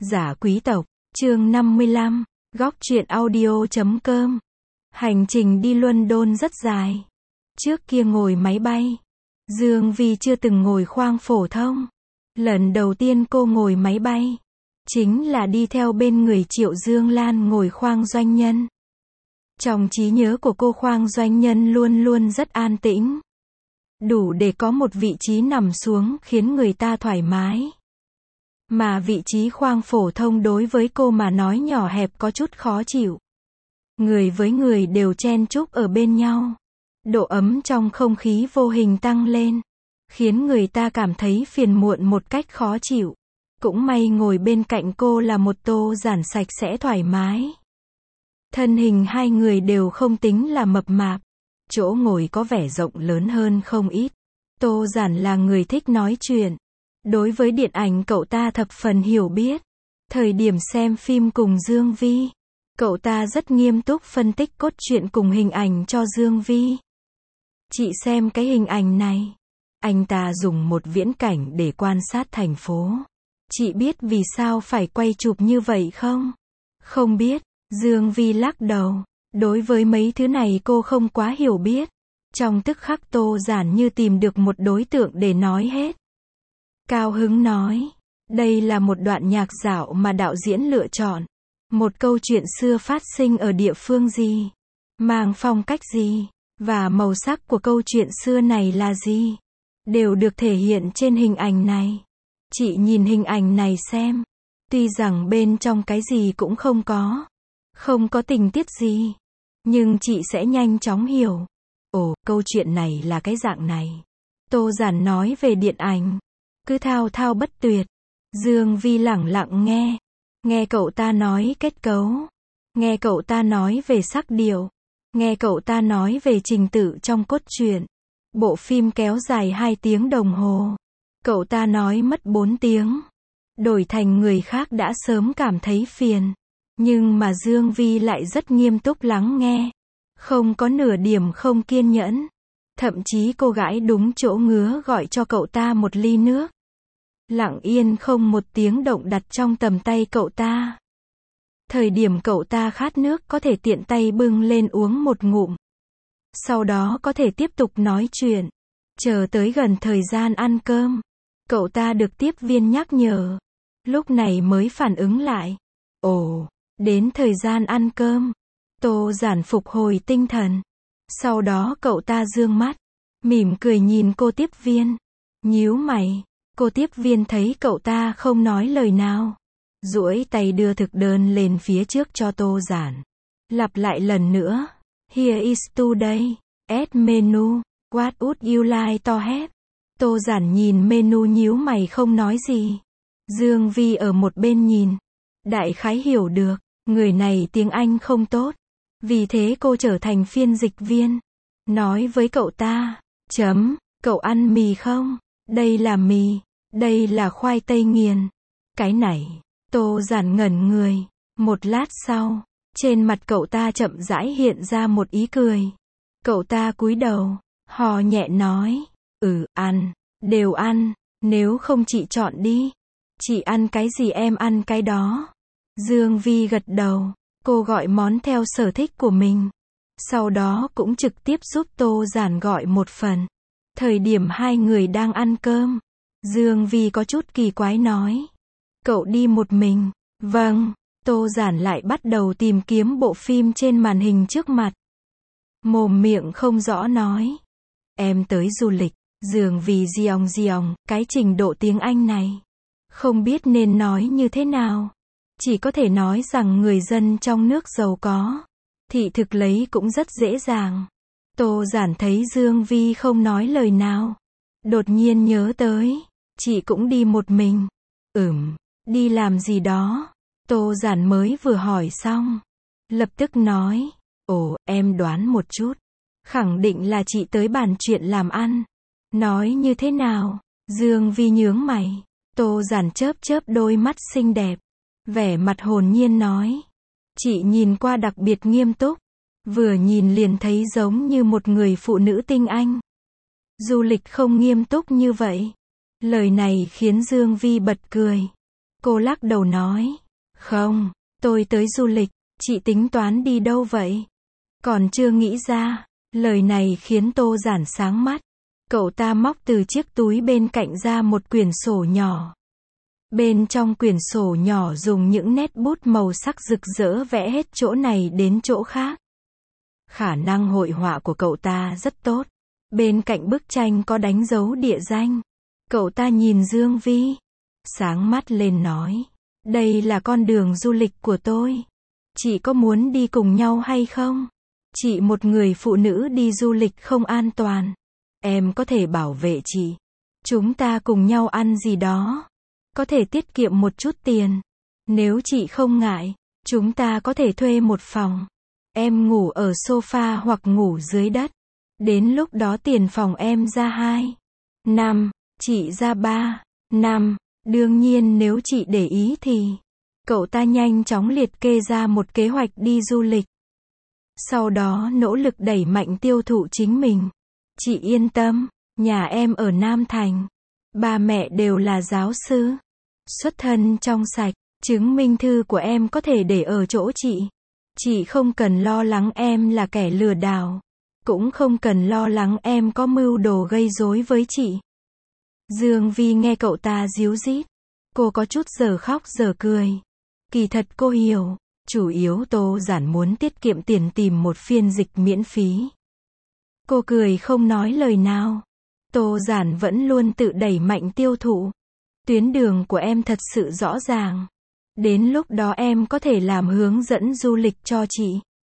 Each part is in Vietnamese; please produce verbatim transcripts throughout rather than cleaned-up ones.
Giả quý tộc, chương năm mươi lăm, góc truyện audio chấm com. Hành trình đi London rất dài. Trước kia ngồi máy bay, Dương Vi chưa từng ngồi khoang phổ thông. Lần đầu tiên cô ngồi máy bay, chính là đi theo bên người Triệu Dương Lan ngồi khoang doanh nhân. Trong trí nhớ của cô, khoang doanh nhân luôn luôn rất an tĩnh, đủ để có một vị trí nằm xuống khiến người ta thoải mái. Mà vị trí khoang phổ thông đối với cô mà nói nhỏ hẹp có chút khó chịu. Người với người đều chen chúc ở bên nhau. Độ ấm trong không khí vô hình tăng lên, khiến người ta cảm thấy phiền muộn một cách khó chịu. Cũng may ngồi bên cạnh cô là một Tô Giản sạch sẽ thoải mái. Thân hình hai người đều không tính là mập mạp. Chỗ ngồi có vẻ rộng lớn hơn không ít. Tô Giản là người thích nói chuyện. Đối với điện ảnh cậu ta thập phần hiểu biết. Thời điểm xem phim cùng Dương Vi, cậu ta rất nghiêm túc phân tích cốt truyện cùng hình ảnh cho Dương Vi. Chị xem cái hình ảnh này. Anh ta dùng một viễn cảnh để quan sát thành phố. Chị biết vì sao phải quay chụp như vậy không? Không biết, Dương Vi lắc đầu. Đối với mấy thứ này cô không quá hiểu biết. Trong tức khắc Tô Giản như tìm được một đối tượng để nói hết. Cao hứng nói, đây là một đoạn nhạc dạo mà đạo diễn lựa chọn. Một câu chuyện xưa phát sinh ở địa phương gì, mang phong cách gì, và màu sắc của câu chuyện xưa này là gì, đều được thể hiện trên hình ảnh này. Chị nhìn hình ảnh này xem. Tuy rằng bên trong cái gì cũng không có, không có tình tiết gì, nhưng chị sẽ nhanh chóng hiểu. Ồ, câu chuyện này là cái dạng này. Tô Giản nói về điện ảnh, cứ thao thao bất tuyệt. Dương Vi lẳng lặng nghe. Nghe cậu ta nói kết cấu. Nghe cậu ta nói về sắc điệu. Nghe cậu ta nói về trình tự trong cốt truyện. Bộ phim kéo dài hai tiếng đồng hồ. Cậu ta nói mất bốn tiếng. Đổi thành người khác đã sớm cảm thấy phiền. Nhưng mà Dương Vi lại rất nghiêm túc lắng nghe. Không có nửa điểm không kiên nhẫn. Thậm chí cô gái đúng chỗ ngứa gọi cho cậu ta một ly nước. Lặng yên không một tiếng động đặt trong tầm tay cậu ta. Thời điểm cậu ta khát nước có thể tiện tay bưng lên uống một ngụm. Sau đó có thể tiếp tục nói chuyện. Chờ tới gần thời gian ăn cơm, cậu ta được tiếp viên nhắc nhở. Lúc này mới phản ứng lại. Ồ, đến thời gian ăn cơm. Tô Giản phục hồi tinh thần. Sau đó cậu ta dương mắt, mỉm cười nhìn cô tiếp viên. Nhíu mày. Cô tiếp viên thấy cậu ta không nói lời nào, duỗi tay đưa thực đơn lên phía trước cho Tô Giản. Lặp lại lần nữa. Here is today. Add menu. What would you like to have? Tô Giản nhìn menu nhíu mày không nói gì. Dương Vi ở một bên nhìn. Đại khái hiểu được, người này tiếng Anh không tốt. Vì thế cô trở thành phiên dịch viên. Nói với cậu ta. Chấm, cậu ăn mì không? Đây là mì. Đây là khoai tây nghiền. Cái này. Tô Giản ngẩn người. Một lát sau, trên mặt cậu ta chậm rãi hiện ra một ý cười. Cậu ta cúi đầu, hò nhẹ nói. Ừ, ăn. Đều ăn. Nếu không chị chọn đi. Chị ăn cái gì em ăn cái đó. Dương Vi gật đầu. Cô gọi món theo sở thích của mình. Sau đó cũng trực tiếp giúp Tô Giản gọi một phần. Thời điểm hai người đang ăn cơm, Dương Vi có chút kỳ quái nói. Cậu đi một mình. Vâng. Tô Giản lại bắt đầu tìm kiếm bộ phim trên màn hình trước mặt. Mồm miệng không rõ nói. Em tới du lịch. Dương Vi giong giong, cái trình độ tiếng Anh này. Không biết nên nói như thế nào. Chỉ có thể nói rằng người dân trong nước giàu có. Thị thực lấy cũng rất dễ dàng. Tô Giản thấy Dương Vi không nói lời nào. Đột nhiên nhớ tới. Chị cũng đi một mình. Ừm, đi làm gì đó? Tô Giản mới vừa hỏi xong. Lập tức nói. Ồ, em đoán một chút. Khẳng định là chị tới bàn chuyện làm ăn. Nói như thế nào? Dương Vi nhướng mày. Tô Giản chớp chớp đôi mắt xinh đẹp. Vẻ mặt hồn nhiên nói. Chị nhìn qua đặc biệt nghiêm túc. Vừa nhìn liền thấy giống như một người phụ nữ tinh anh. Du lịch không nghiêm túc như vậy. Lời này khiến Dương Vi bật cười. Cô lắc đầu nói. Không, tôi tới du lịch, chị tính toán đi đâu vậy? Còn chưa nghĩ ra. Lời này khiến Tô Giản sáng mắt. Cậu ta móc từ chiếc túi bên cạnh ra một quyển sổ nhỏ. Bên trong quyển sổ nhỏ dùng những nét bút màu sắc rực rỡ vẽ hết chỗ này đến chỗ khác. Khả năng hội họa của cậu ta rất tốt. Bên cạnh bức tranh có đánh dấu địa danh. Cậu ta nhìn Dương Vi, sáng mắt lên nói. Đây là con đường du lịch của tôi. Chị có muốn đi cùng nhau hay không? Chị một người phụ nữ đi du lịch không an toàn. Em có thể bảo vệ chị. Chúng ta cùng nhau ăn gì đó. Có thể tiết kiệm một chút tiền. Nếu chị không ngại, chúng ta có thể thuê một phòng. Em ngủ ở sofa hoặc ngủ dưới đất. Đến lúc đó tiền phòng em ra hai năm, chị ra ba năm. Đương nhiên nếu chị để ý thì. Cậu ta nhanh chóng liệt kê ra một kế hoạch đi du lịch. Sau đó nỗ lực đẩy mạnh tiêu thụ chính mình. Chị yên tâm, nhà em ở Nam Thành. Ba mẹ đều là giáo sư. Xuất thân trong sạch, chứng minh thư của em có thể để ở chỗ chị. Chị không cần lo lắng em là kẻ lừa đảo. Cũng không cần lo lắng em có mưu đồ gây rối với chị. Dương Vi nghe cậu ta díu dít. Cô có chút giờ khóc giờ cười. Kỳ thật cô hiểu. Chủ yếu Tô Giản muốn tiết kiệm tiền tìm một phiên dịch miễn phí. Cô cười không nói lời nào. Tô Giản vẫn luôn tự đẩy mạnh tiêu thụ. Tuyến đường của em thật sự rõ ràng. Đến lúc đó em có thể làm hướng dẫn du lịch cho chị.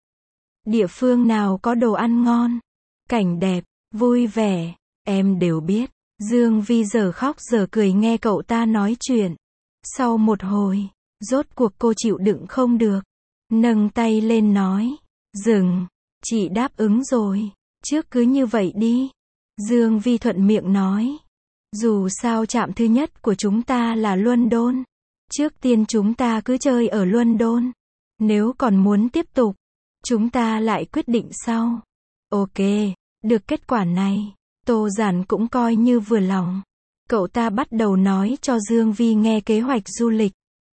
Địa phương nào có đồ ăn ngon, cảnh đẹp, vui vẻ, em đều biết. Dương Vi giờ khóc giờ cười nghe cậu ta nói chuyện. Sau một hồi, rốt cuộc cô chịu đựng không được. Nâng tay lên nói. Dừng, chị đáp ứng rồi. Trước cứ như vậy đi. Dương Vi thuận miệng nói. Dù sao trạm thứ nhất của chúng ta là London. Trước tiên chúng ta cứ chơi ở London. Nếu còn muốn tiếp tục, chúng ta lại quyết định sau. Ok, được kết quả này. Tô Giản cũng coi như vừa lòng. Cậu ta bắt đầu nói cho Dương Vi nghe kế hoạch du lịch.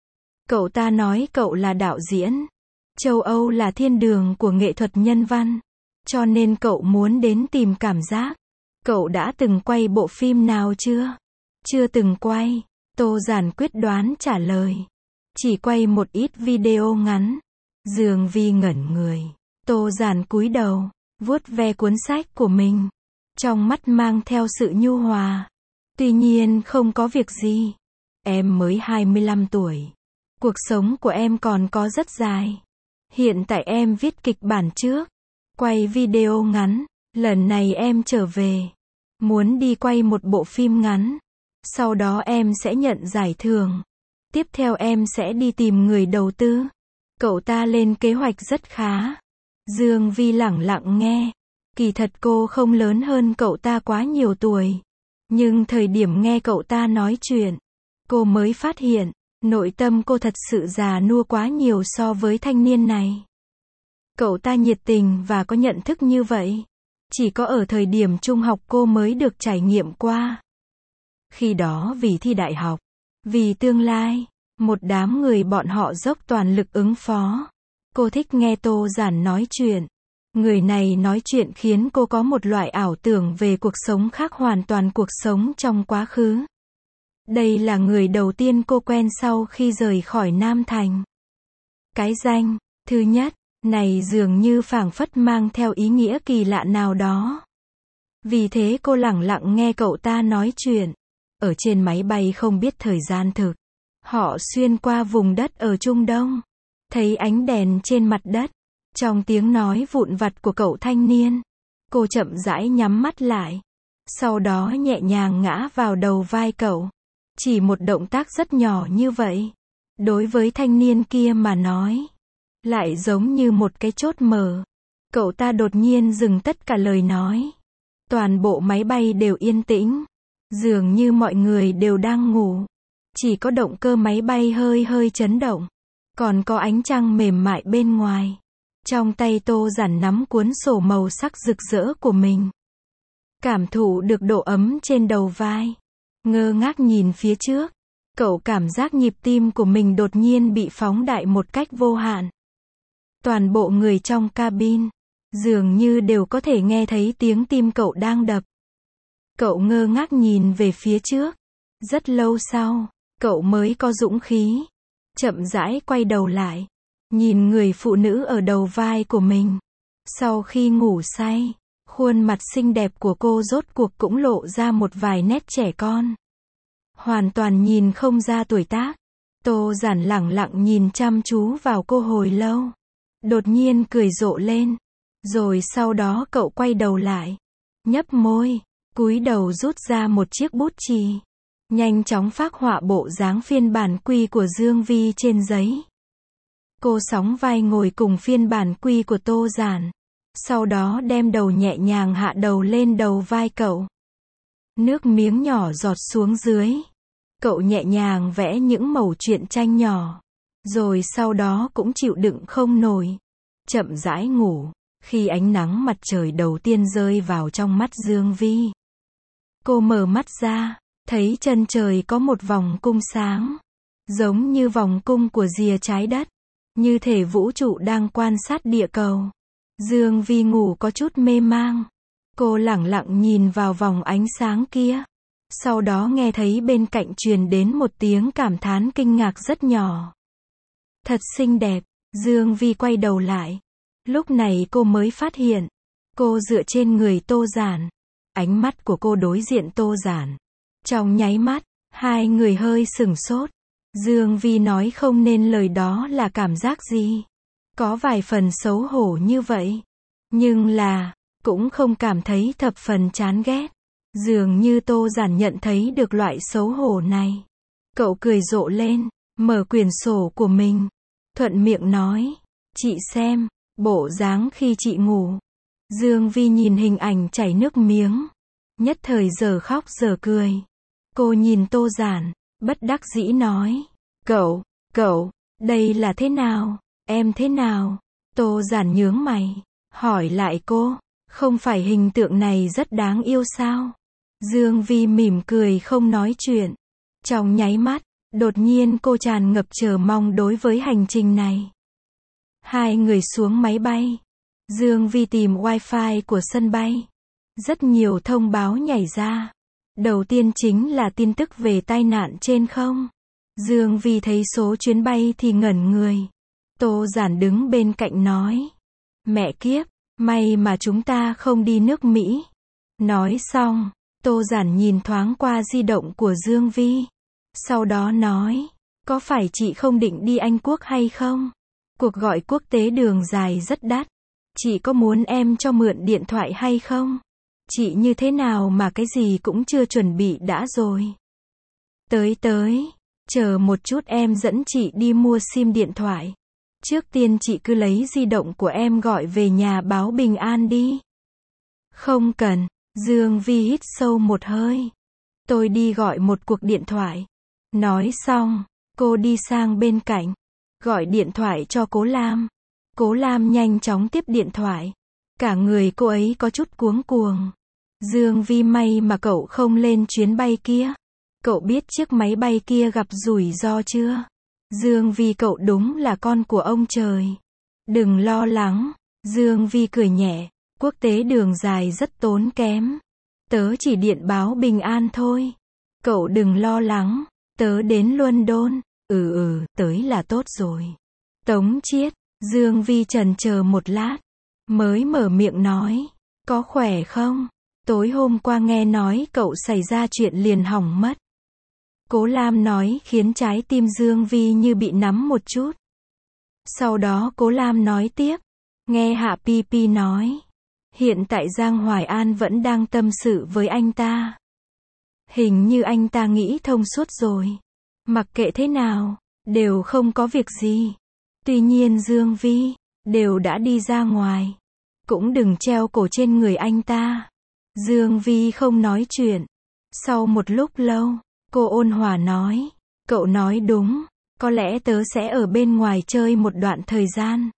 Cậu ta nói cậu là đạo diễn. Châu Âu là thiên đường của nghệ thuật nhân văn. Cho nên cậu muốn đến tìm cảm giác. Cậu đã từng quay bộ phim nào chưa? Chưa từng quay. Tô Giản quyết đoán trả lời. Chỉ quay một ít video ngắn. Dương Vi ngẩn người. Tô Giản cúi đầu, vuốt ve cuốn sách của mình. Trong mắt mang theo sự nhu hòa. Tuy nhiên không có việc gì. Em mới hai mươi lăm tuổi. Cuộc sống của em còn có rất dài. Hiện tại em viết kịch bản trước. Quay video ngắn. Lần này em trở về. Muốn đi quay một bộ phim ngắn. Sau đó em sẽ nhận giải thưởng. Tiếp theo em sẽ đi tìm người đầu tư. Cậu ta lên kế hoạch rất khá. Dương Vi lẳng lặng nghe. Kỳ thật cô không lớn hơn cậu ta quá nhiều tuổi. Nhưng thời điểm nghe cậu ta nói chuyện, cô mới phát hiện, nội tâm cô thật sự già nua quá nhiều so với thanh niên này. Cậu ta nhiệt tình và có nhận thức như vậy. Chỉ có ở thời điểm trung học cô mới được trải nghiệm qua. Khi đó vì thi đại học, vì tương lai, một đám người bọn họ dốc toàn lực ứng phó. Cô thích nghe Tô Giản nói chuyện. Người này nói chuyện khiến cô có một loại ảo tưởng về cuộc sống khác hoàn toàn cuộc sống trong quá khứ. Đây là người đầu tiên cô quen sau khi rời khỏi Nam Thành. Cái danh, thứ nhất, này dường như phảng phất mang theo ý nghĩa kỳ lạ nào đó. Vì thế cô lẳng lặng nghe cậu ta nói chuyện. Ở trên máy bay không biết thời gian thực. Họ xuyên qua vùng đất ở Trung Đông. Thấy ánh đèn trên mặt đất. Trong tiếng nói vụn vặt của cậu thanh niên, cô chậm rãi nhắm mắt lại. Sau đó nhẹ nhàng ngã vào đầu vai cậu. Chỉ một động tác rất nhỏ như vậy. Đối với thanh niên kia mà nói, lại giống như một cái chốt mở. Cậu ta đột nhiên dừng tất cả lời nói. Toàn bộ máy bay đều yên tĩnh. Dường như mọi người đều đang ngủ. Chỉ có động cơ máy bay hơi hơi chấn động. Còn có ánh trăng mềm mại bên ngoài. Trong tay Tô Giản nắm cuốn sổ màu sắc rực rỡ của mình. Cảm thụ được độ ấm trên đầu vai. Ngơ ngác nhìn phía trước. Cậu cảm giác nhịp tim của mình đột nhiên bị phóng đại một cách vô hạn. Toàn bộ người trong cabin, dường như đều có thể nghe thấy tiếng tim cậu đang đập. Cậu ngơ ngác nhìn về phía trước. Rất lâu sau, cậu mới có dũng khí, chậm rãi quay đầu lại, nhìn người phụ nữ ở đầu vai của mình. Sau khi ngủ say, khuôn mặt xinh đẹp của cô rốt cuộc cũng lộ ra một vài nét trẻ con. Hoàn toàn nhìn không ra tuổi tác. Tô Giản lẳng lặng nhìn chăm chú vào cô hồi lâu. Đột nhiên cười rộ lên. Rồi sau đó cậu quay đầu lại, nhấp môi, cúi đầu rút ra một chiếc bút chì, nhanh chóng phác họa bộ dáng phiên bản quy của Dương Vi trên giấy. Cô sóng vai ngồi cùng phiên bản quy của Tô Giản. Sau đó đem đầu nhẹ nhàng hạ đầu lên đầu vai cậu. Nước miếng nhỏ giọt xuống dưới. Cậu nhẹ nhàng vẽ những mẩu truyện tranh nhỏ. Rồi sau đó cũng chịu đựng không nổi, chậm rãi ngủ. Khi ánh nắng mặt trời đầu tiên rơi vào trong mắt Dương Vi, cô mở mắt ra, thấy chân trời có một vòng cung sáng, giống như vòng cung của rìa trái đất, như thể vũ trụ đang quan sát địa cầu. Dương Vi ngủ có chút mê mang. Cô lẳng lặng nhìn vào vòng ánh sáng kia. Sau đó nghe thấy bên cạnh truyền đến một tiếng cảm thán kinh ngạc rất nhỏ. Thật xinh đẹp. Dương Vi quay đầu lại. Lúc này cô mới phát hiện, cô dựa trên người Tô Giản. Ánh mắt của cô đối diện Tô Giản. Trong nháy mắt, hai người hơi sửng sốt. Dương Vi nói không nên lời đó là cảm giác gì. Có vài phần xấu hổ như vậy. Nhưng là, cũng không cảm thấy thập phần chán ghét. Dường như Tô Giản nhận thấy được loại xấu hổ này. Cậu cười rộ lên, mở quyển sổ của mình. Thuận miệng nói, chị xem, bộ dáng khi chị ngủ. Dương Vi nhìn hình ảnh chảy nước miếng. Nhất thời giờ khóc giờ cười. Cô nhìn Tô Giản, bất đắc dĩ nói. Cậu, cậu, đây là thế nào? Em thế nào? Tô Giản nhướng mày, hỏi lại cô, không phải hình tượng này rất đáng yêu sao? Dương Vi mỉm cười không nói chuyện. Trong nháy mắt, đột nhiên cô tràn ngập chờ mong đối với hành trình này. Hai người xuống máy bay. Dương Vi tìm wifi của sân bay. Rất nhiều thông báo nhảy ra. Đầu tiên chính là tin tức về tai nạn trên không. Dương Vi thấy số chuyến bay thì ngẩn người. Tô Giản đứng bên cạnh nói. Mẹ kiếp, may mà chúng ta không đi nước Mỹ. Nói xong, Tô Giản nhìn thoáng qua di động của Dương Vi. Sau đó nói, có phải chị không định đi Anh Quốc hay không? Cuộc gọi quốc tế đường dài rất đắt. Chị có muốn em cho mượn điện thoại hay không? Chị như thế nào mà cái gì cũng chưa chuẩn bị đã rồi. Tới tới, chờ một chút em dẫn chị đi mua sim điện thoại. Trước tiên chị cứ lấy di động của em gọi về nhà báo bình an đi. Không cần, Dương Vi hít sâu một hơi. Tôi đi gọi một cuộc điện thoại. Nói xong, cô đi sang bên cạnh, gọi điện thoại cho Cố Lam. Cố Lam nhanh chóng tiếp điện thoại. Cả người cô ấy có chút cuống cuồng. Dương Vi may mà cậu không lên chuyến bay kia. Cậu biết chiếc máy bay kia gặp rủi ro chưa? Dương Vi cậu đúng là con của ông trời. Đừng lo lắng. Dương Vi cười nhẹ. Quốc tế đường dài rất tốn kém. Tớ chỉ điện báo bình an thôi. Cậu đừng lo lắng. Tớ đến London. Ừ ừ, tới là tốt rồi. Tống Chiết. Dương Vi chần chờ một lát. Mới mở miệng nói. Có khỏe không? Tối hôm qua nghe nói cậu xảy ra chuyện liền hỏng mất. Cố Lam nói khiến trái tim Dương Vi như bị nắm một chút. Sau đó Cố Lam nói tiếp. Nghe Hạ Pi Pi nói. Hiện tại Giang Hoài An vẫn đang tâm sự với anh ta. Hình như anh ta nghĩ thông suốt rồi. Mặc kệ thế nào, đều không có việc gì. Tuy nhiên Dương Vi, đều đã đi ra ngoài. Cũng đừng treo cổ trên người anh ta. Dương Vi không nói chuyện. Sau một lúc lâu, cô ôn hòa nói. Cậu nói đúng, có lẽ tớ sẽ ở bên ngoài chơi một đoạn thời gian.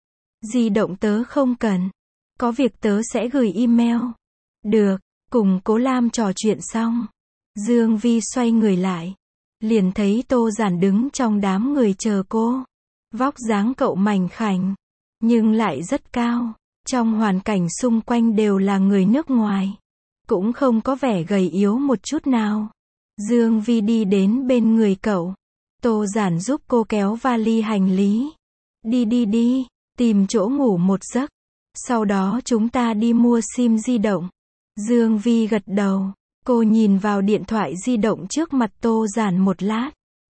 Di động tớ không cần. Có việc tớ sẽ gửi email. Được, cùng Cố Lam trò chuyện xong. Dương Vi xoay người lại. liền thấy Tô Giản đứng trong đám người chờ cô. Vóc dáng cậu mảnh khảnh, nhưng lại rất cao. Trong hoàn cảnh xung quanh đều là người nước ngoài, cũng không có vẻ gầy yếu một chút nào. Dương Vi đi đến bên người cậu. Tô Giản giúp cô kéo vali hành lý. Đi đi đi, tìm chỗ ngủ một giấc. Sau đó chúng ta đi mua sim di động. Dương Vi gật đầu. Cô nhìn vào điện thoại di động trước mặt Tô Giản một lát.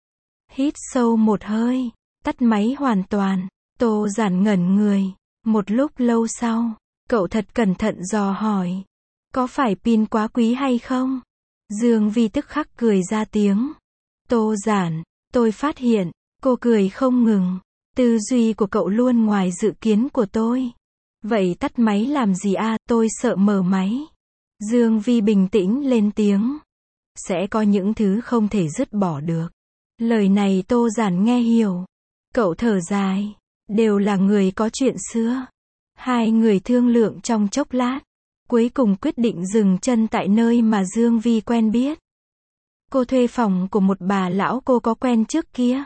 Hít sâu một hơi, tắt máy hoàn toàn. Tô Giản ngẩn người. Một lúc lâu sau, cậu thật cẩn thận dò hỏi. Có phải pin quá quý hay không? Dương Vi tức khắc cười ra tiếng. Tô Giản, tôi phát hiện, cô cười không ngừng. Tư duy của cậu luôn ngoài dự kiến của tôi. Vậy tắt máy làm gì à, tôi sợ mở máy. Dương Vi bình tĩnh lên tiếng. Sẽ có những thứ không thể dứt bỏ được. Lời này Tô Giản nghe hiểu. Cậu thở dài. Đều là người có chuyện xưa. Hai người thương lượng trong chốc lát. Cuối cùng quyết định dừng chân tại nơi mà Dương Vi quen biết. Cô thuê phòng của một bà lão cô có quen trước kia.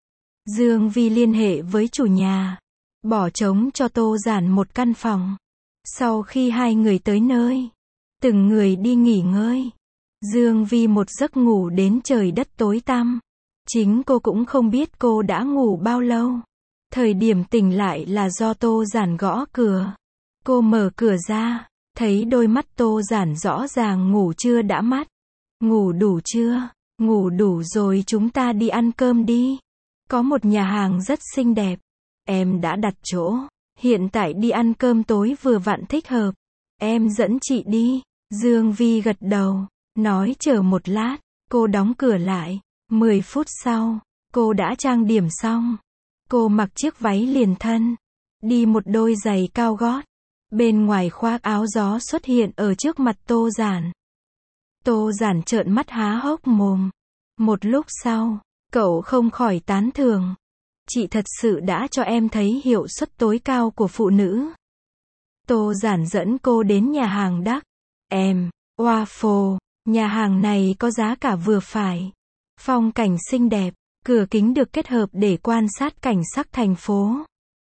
Dương Vi liên hệ với chủ nhà. Bỏ trống cho Tô Giản một căn phòng. Sau khi hai người tới nơi, từng người đi nghỉ ngơi. Dương Vi một giấc ngủ đến trời đất tối tăm. Chính cô cũng không biết cô đã ngủ bao lâu. Thời điểm tỉnh lại là do Tô Giản gõ cửa. Cô mở cửa ra, thấy đôi mắt Tô Giản rõ ràng ngủ chưa đã mắt. Ngủ đủ chưa? Ngủ đủ rồi chúng ta đi ăn cơm đi. Có một nhà hàng rất xinh đẹp. Em đã đặt chỗ. Hiện tại đi ăn cơm tối vừa vặn thích hợp. Em dẫn chị đi. Dương Vi gật đầu. Nói chờ một lát. Cô đóng cửa lại. Mười phút sau, cô đã trang điểm xong. Cô mặc chiếc váy liền thân. Đi một đôi giày cao gót. Bên ngoài khoác áo gió xuất hiện ở trước mặt Tô Giản. Tô Giản trợn mắt há hốc mồm. Một lúc sau, cậu không khỏi tán thưởng. Chị thật sự đã cho em thấy hiệu suất tối cao của phụ nữ. Tô Giản dẫn cô đến nhà hàng Đắc. Em, Waffle, nhà hàng này có giá cả vừa phải. Phong cảnh xinh đẹp, cửa kính được kết hợp để quan sát cảnh sắc thành phố.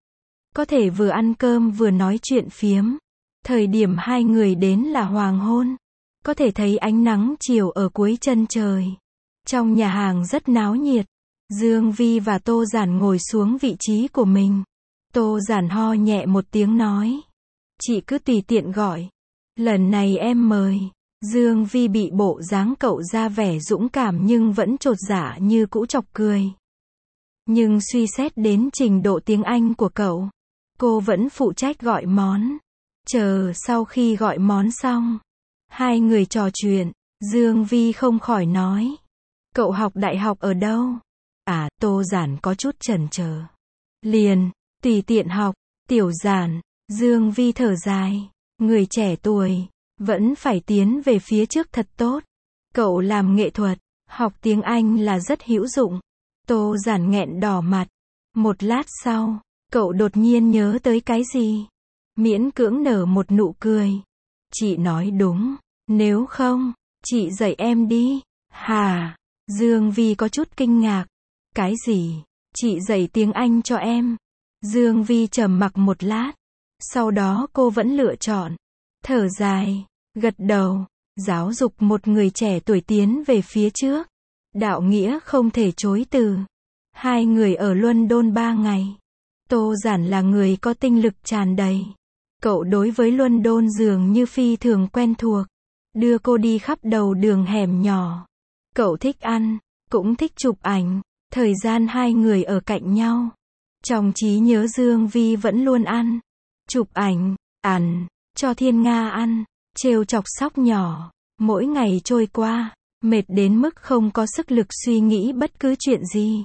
Có thể vừa ăn cơm vừa nói chuyện phiếm. Thời điểm hai người đến là hoàng hôn. Có thể thấy ánh nắng chiều ở cuối chân trời. Trong nhà hàng rất náo nhiệt. Dương Vi và Tô Giản ngồi xuống vị trí của mình. Tô Giản ho nhẹ một tiếng nói. Chị cứ tùy tiện gọi. Lần này em mời. Dương Vi bị bộ dáng cậu ra vẻ dũng cảm nhưng vẫn chột dạ như cũ chọc cười. Nhưng suy xét đến trình độ tiếng Anh của cậu, cô vẫn phụ trách gọi món. Chờ sau khi gọi món xong, hai người trò chuyện, Dương Vi không khỏi nói. Cậu học đại học ở đâu? À, Tô Giản có chút chần chờ. Liền, tùy tiện học, Tiểu Giản, Dương Vi thở dài. Người trẻ tuổi, vẫn phải tiến về phía trước thật tốt. Cậu làm nghệ thuật, học tiếng Anh là rất hữu dụng. Tô Giản nghẹn đỏ mặt. Một lát sau, cậu đột nhiên nhớ tới cái gì. Miễn cưỡng nở một nụ cười. Chị nói đúng, nếu không, chị dạy em đi. Hà, Dương Vi có chút kinh ngạc. Cái gì? Chị dạy tiếng Anh cho em. Dương Vi trầm mặc một lát. Sau đó cô vẫn lựa chọn. Thở dài, gật đầu. Giáo dục một người trẻ tuổi tiến về phía trước. Đạo nghĩa không thể chối từ. Hai người ở London ba ngày. Tô Giản là người có tinh lực tràn đầy. Cậu đối với London dường như phi thường quen thuộc. Đưa cô đi khắp đầu đường hẻm nhỏ. Cậu thích ăn, cũng thích chụp ảnh. Thời gian hai người ở cạnh nhau. Trong trí nhớ Dương Vi vẫn luôn ăn, chụp ảnh, ăn, cho Thiên Nga ăn, trêu chọc sóc nhỏ. Mỗi ngày trôi qua, mệt đến mức không có sức lực suy nghĩ bất cứ chuyện gì.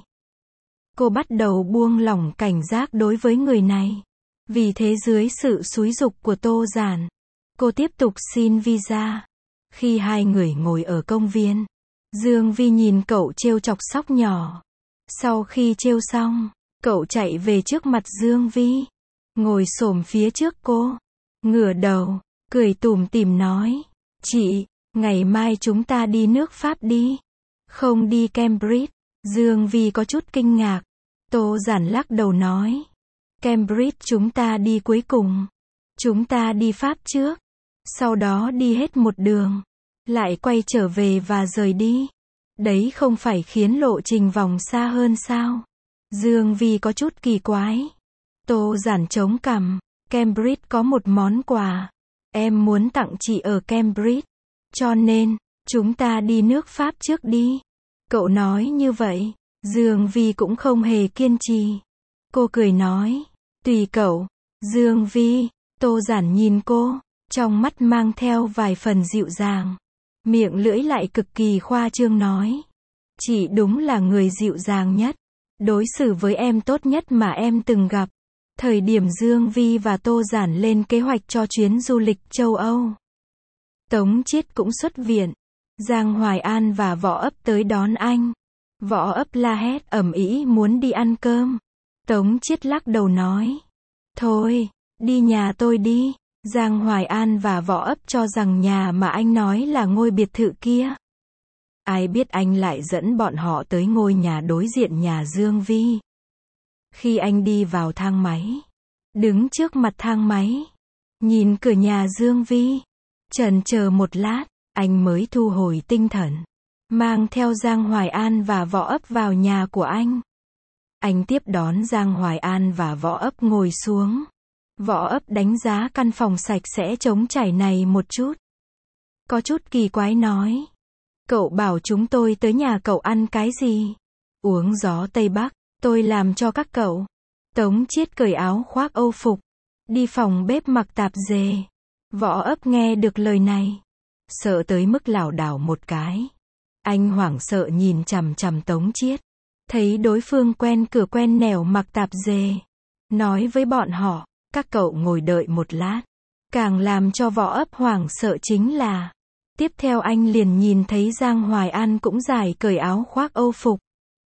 Cô bắt đầu buông lỏng cảnh giác đối với người này. Vì thế dưới sự xúi giục của Tô Giản, cô tiếp tục xin visa. Khi hai người ngồi ở công viên, Dương Vi nhìn cậu trêu chọc sóc nhỏ. Sau khi trêu xong, cậu chạy về trước mặt Dương Vi, ngồi xổm phía trước cô, ngửa đầu, cười tủm tỉm nói, chị, ngày mai chúng ta đi nước Pháp đi. Không đi Cambridge. Dương Vi có chút kinh ngạc. Tô Giản lắc đầu nói. Cambridge chúng ta đi cuối cùng. Chúng ta đi Pháp trước. Sau đó đi hết một đường. Lại quay trở về và rời đi. Đấy không phải khiến lộ trình vòng xa hơn sao? Dương Vi có chút kỳ quái. Tô Giản chống cằm. Cambridge có một món quà. Em muốn tặng chị ở Cambridge. Cho nên, chúng ta đi nước Pháp trước đi. Cậu nói như vậy. Dương Vi cũng không hề kiên trì. Cô cười nói. Tùy cậu. Dương Vi. Tô Giản nhìn cô. Trong mắt mang theo vài phần dịu dàng. Miệng lưỡi lại cực kỳ khoa trương nói. Chị đúng là người dịu dàng nhất. Đối xử với em tốt nhất mà em từng gặp. Thời điểm Dương Vi và Tô Giản lên kế hoạch cho chuyến du lịch châu Âu. Tống Chiết cũng xuất viện. Giang Hoài An và Võ Ấp tới đón anh. Võ Ấp la hét ầm ĩ muốn đi ăn cơm. Tống Chiết lắc đầu nói. Thôi, đi nhà tôi đi. Giang Hoài An và Võ Ấp cho rằng nhà mà anh nói là ngôi biệt thự kia. Ai biết anh lại dẫn bọn họ tới ngôi nhà đối diện nhà Dương Vi. Khi anh đi vào thang máy, đứng trước mặt thang máy, nhìn cửa nhà Dương Vi, chần chờ một lát, anh mới thu hồi tinh thần, mang theo Giang Hoài An và Võ Ấp vào nhà của anh. Anh tiếp đón Giang Hoài An và Võ Ấp ngồi xuống. Võ Ấp đánh giá căn phòng sạch sẽ trống trải này một chút. Có chút kỳ quái nói. Cậu bảo chúng tôi tới nhà cậu ăn cái gì? Uống gió Tây Bắc, tôi làm cho các cậu. Tống Chiết cởi áo khoác Âu phục, đi phòng bếp mặc tạp dề. Võ Ấp nghe được lời này, sợ tới mức lảo đảo một cái. Anh hoảng sợ nhìn chằm chằm Tống Chiết, thấy đối phương quen cửa quen nẻo mặc tạp dề. Nói với bọn họ, các cậu ngồi đợi một lát. Càng làm cho Võ Ấp hoảng sợ chính là, tiếp theo anh liền nhìn thấy Giang Hoài An cũng giải cởi áo khoác Âu phục.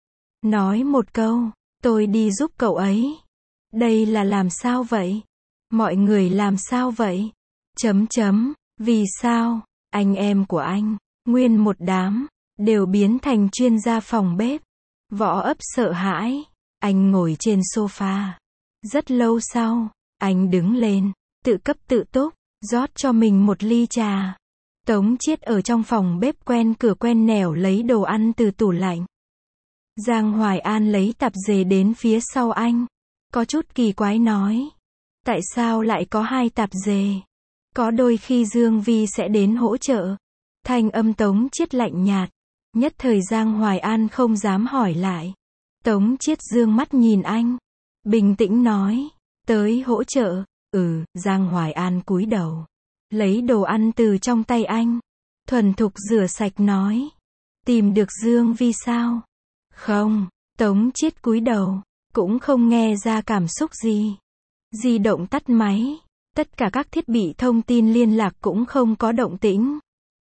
Nói một câu, tôi đi giúp cậu ấy. Đây là làm sao vậy? Mọi người làm sao vậy? Chấm chấm, vì sao? Anh em của anh, nguyên một đám, đều biến thành chuyên gia phòng bếp. Võ Ấp sợ hãi, anh ngồi trên sofa. Rất lâu sau, anh đứng lên, tự cấp tự túc, rót cho mình một ly trà. Tống Chiết ở trong phòng bếp quen cửa quen nẻo lấy đồ ăn từ tủ lạnh. Giang Hoài An lấy tạp dề đến phía sau anh. Có chút kỳ quái nói. Tại sao lại có hai tạp dề? Có đôi khi Dương Vi sẽ đến hỗ trợ. Thanh âm Tống Chiết lạnh nhạt. Nhất thời Giang Hoài An không dám hỏi lại. Tống Chiết dương mắt nhìn anh. Bình tĩnh nói. Tới hỗ trợ. Ừ, Giang Hoài An cúi đầu. Lấy đồ ăn từ trong tay anh. Thuần thục rửa sạch nói. Tìm được Dương Vi sao? Không, Tống Chiết cúi đầu. Cũng không nghe ra cảm xúc gì. Di động tắt máy. Tất cả các thiết bị thông tin liên lạc cũng không có động tĩnh.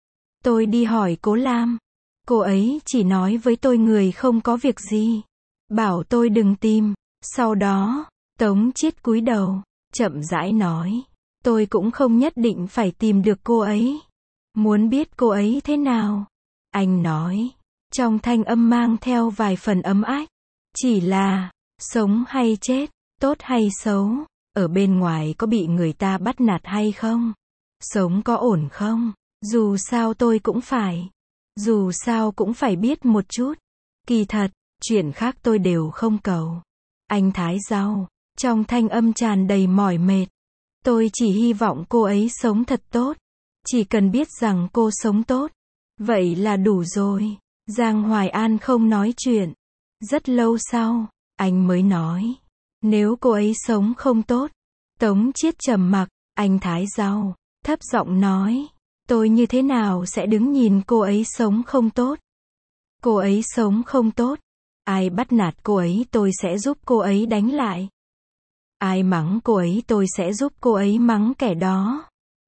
Tôi đi hỏi Cố Lam. Cô ấy chỉ nói với tôi người không có việc gì. Bảo tôi đừng tìm. Sau đó, Tống Chiết cúi đầu, chậm rãi nói. Tôi cũng không nhất định phải tìm được cô ấy. Muốn biết cô ấy thế nào? Anh nói. Trong thanh âm mang theo vài phần ấm ách. Chỉ là, sống hay chết, tốt hay xấu, ở bên ngoài có bị người ta bắt nạt hay không? Sống có ổn không? Dù sao tôi cũng phải. Dù sao cũng phải biết một chút. Kỳ thật, chuyện khác tôi đều không cầu. Anh thái rau, trong thanh âm tràn đầy mỏi mệt. Tôi chỉ hy vọng cô ấy sống thật tốt. Chỉ cần biết rằng cô sống tốt. Vậy là đủ rồi. Giang Hoài An không nói chuyện. Rất lâu sau, anh mới nói. Nếu cô ấy sống không tốt. Tống Chiết trầm mặc, anh thái rau, thấp giọng nói. Tôi như thế nào sẽ đứng nhìn cô ấy sống không tốt? Cô ấy sống không tốt. Ai bắt nạt cô ấy tôi sẽ giúp cô ấy đánh lại. Ai mắng cô ấy tôi sẽ giúp cô ấy mắng kẻ đó.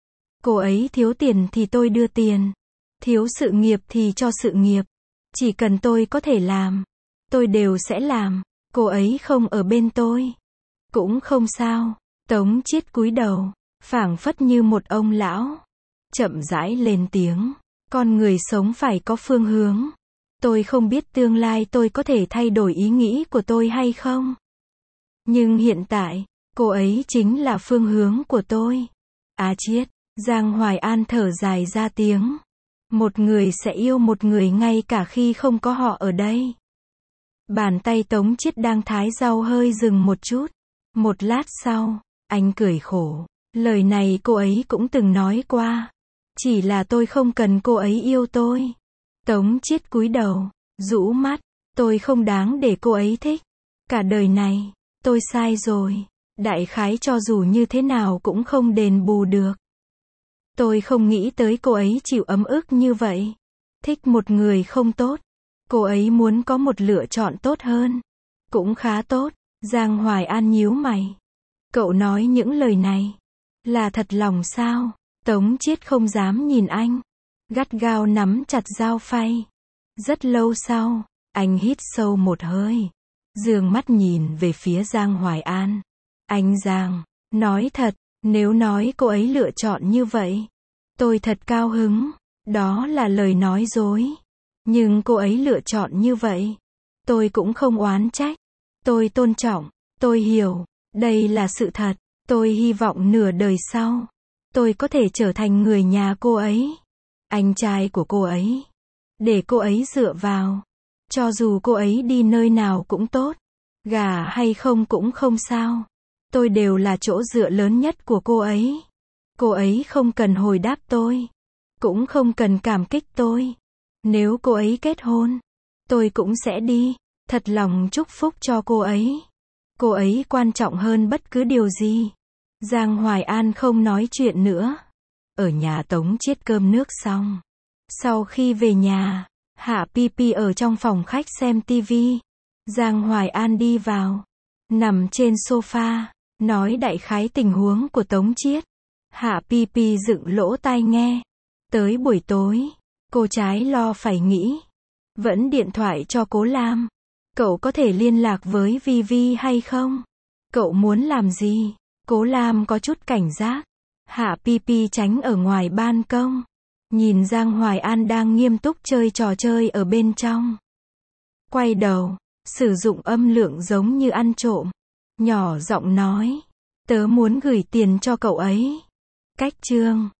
Cô ấy thiếu tiền thì tôi đưa tiền. Thiếu sự nghiệp thì cho sự nghiệp. Chỉ cần tôi có thể làm, tôi đều sẽ làm. Cô ấy không ở bên tôi, cũng không sao. Tống Chiết cúi đầu, phảng phất như một ông lão. Chậm rãi lên tiếng. Con người sống phải có phương hướng. Tôi không biết tương lai tôi có thể thay đổi ý nghĩ của tôi hay không. Nhưng hiện tại, cô ấy chính là phương hướng của tôi. À chiết, Giang Hoài An thở dài ra tiếng. Một người sẽ yêu một người ngay cả khi không có họ ở đây. Bàn tay Tống Chiết đang thái rau hơi dừng một chút. Một lát sau, anh cười khổ. Lời này cô ấy cũng từng nói qua. Chỉ là tôi không cần cô ấy yêu tôi. Tống Chiết cúi đầu, rũ mắt. Tôi không đáng để cô ấy thích. Cả đời này, tôi sai rồi. Đại khái cho dù như thế nào cũng không đền bù được. Tôi không nghĩ tới cô ấy chịu ấm ức như vậy. Thích một người không tốt. Cô ấy muốn có một lựa chọn tốt hơn. Cũng khá tốt. Giang Hoài An nhíu mày. Cậu nói những lời này. Là thật lòng sao? Tống Chiết không dám nhìn anh. Gắt gao nắm chặt dao phay. Rất lâu sau, anh hít sâu một hơi. Dương mắt nhìn về phía Giang Hoài An. Anh Giang, nói thật, nếu nói cô ấy lựa chọn như vậy, tôi thật cao hứng. Đó là lời nói dối. Nhưng cô ấy lựa chọn như vậy, tôi cũng không oán trách. Tôi tôn trọng, tôi hiểu, đây là sự thật. Tôi hy vọng nửa đời sau, tôi có thể trở thành người nhà cô ấy, anh trai của cô ấy, để cô ấy dựa vào. Cho dù cô ấy đi nơi nào cũng tốt, gả hay không cũng không sao. Tôi đều là chỗ dựa lớn nhất của cô ấy. Cô ấy không cần hồi đáp tôi, cũng không cần cảm kích tôi. Nếu cô ấy kết hôn, tôi cũng sẽ đi, thật lòng chúc phúc cho cô ấy. Cô ấy quan trọng hơn bất cứ điều gì. Giang Hoài An không nói chuyện nữa. Ở nhà Tống Chiết cơm nước xong. Sau khi về nhà, Hạ Pi Pi ở trong phòng khách xem tivi. Giang Hoài An đi vào, nằm trên sofa, nói đại khái tình huống của Tống Chiết. Hạ Pi Pi dựng lỗ tai nghe. Tới buổi tối, cô trái lo phải nghĩ. Vẫn điện thoại cho Cố Lam. Cậu có thể liên lạc với Vi Vi hay không? Cậu muốn làm gì? Cố Lam có chút cảnh giác. Hạ Pi Pi tránh ở ngoài ban công. Nhìn Giang Hoài An đang nghiêm túc chơi trò chơi ở bên trong. Quay đầu, sử dụng âm lượng giống như ăn trộm. Nhỏ giọng nói. Tớ muốn gửi tiền cho cậu ấy. Cách chương